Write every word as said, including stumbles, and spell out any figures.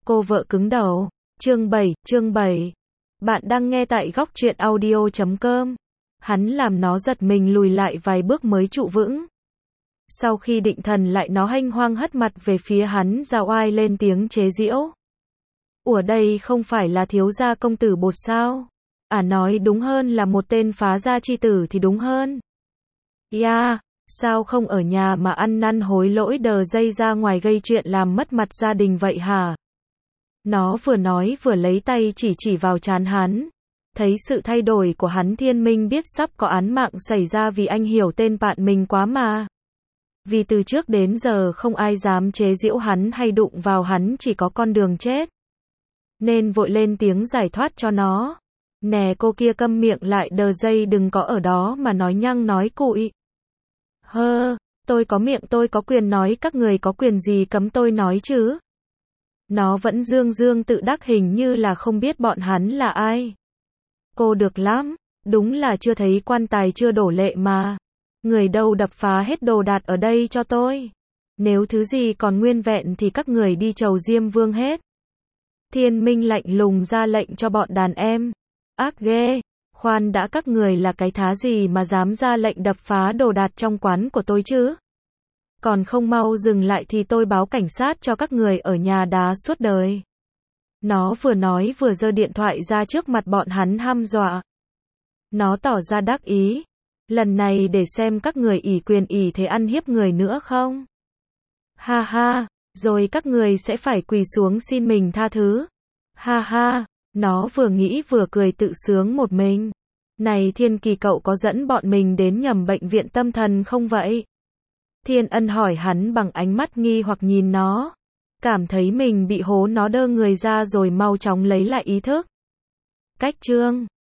Cô vợ cứng đầu. Chương bảy, chương bảy. Bạn đang nghe tại góc truyện audio chấm com. Hắn làm nó giật mình lùi lại vài bước mới trụ vững. Sau khi định thần lại nó hanh hoang hất mặt về phía hắn ra oai lên tiếng chế giễu. Ủa đây không phải là thiếu gia công tử bột sao? À nói đúng hơn là một tên phá gia chi tử thì đúng hơn. Yeah, sao không ở nhà mà ăn năn hối lỗi đờ dây ra ngoài gây chuyện làm mất mặt gia đình vậy hả? Nó vừa nói vừa lấy tay chỉ chỉ vào trán hắn. Thấy sự thay đổi của hắn Thiên Minh biết sắp có án mạng xảy ra vì anh hiểu tên bạn mình quá mà. Vì từ trước đến giờ không ai dám chế giễu hắn hay đụng vào hắn, chỉ có con đường chết. Nên vội lên tiếng giải thoát cho nó. Nè cô kia câm miệng lại đờ dây, đừng có ở đó mà nói nhăng nói cụi. Hơ, tôi có miệng tôi có quyền nói, các người có quyền gì cấm tôi nói chứ? Nó vẫn dương dương tự đắc hình như là không biết bọn hắn là ai. Cô được lắm, đúng là chưa thấy quan tài chưa đổ lệ mà. Người đâu đập phá hết đồ đạc ở đây cho tôi. Nếu thứ gì còn nguyên vẹn thì các người đi chầu Diêm Vương hết. Thiên Minh lạnh lùng ra lệnh cho bọn đàn em. Ác ghê, khoan đã, các người là cái thá gì mà dám ra lệnh đập phá đồ đạc trong quán của tôi chứ? Còn không mau dừng lại thì tôi báo cảnh sát cho các người ở nhà đá suốt đời. Nó vừa nói vừa giơ điện thoại ra trước mặt bọn hắn hăm dọa. Nó tỏ ra đắc ý. Lần này để xem các người ỷ quyền ỷ thế ăn hiếp người nữa không? Ha ha, rồi các người sẽ phải quỳ xuống xin mình tha thứ. Ha ha, nó vừa nghĩ vừa cười tự sướng một mình. Này Thiên Kỳ, cậu có dẫn bọn mình đến nhầm bệnh viện tâm thần không vậy? Thiên Ân hỏi hắn bằng ánh mắt nghi hoặc nhìn nó. Cảm thấy mình bị hố, nó đơ người ra rồi mau chóng lấy lại ý thức. Cách chương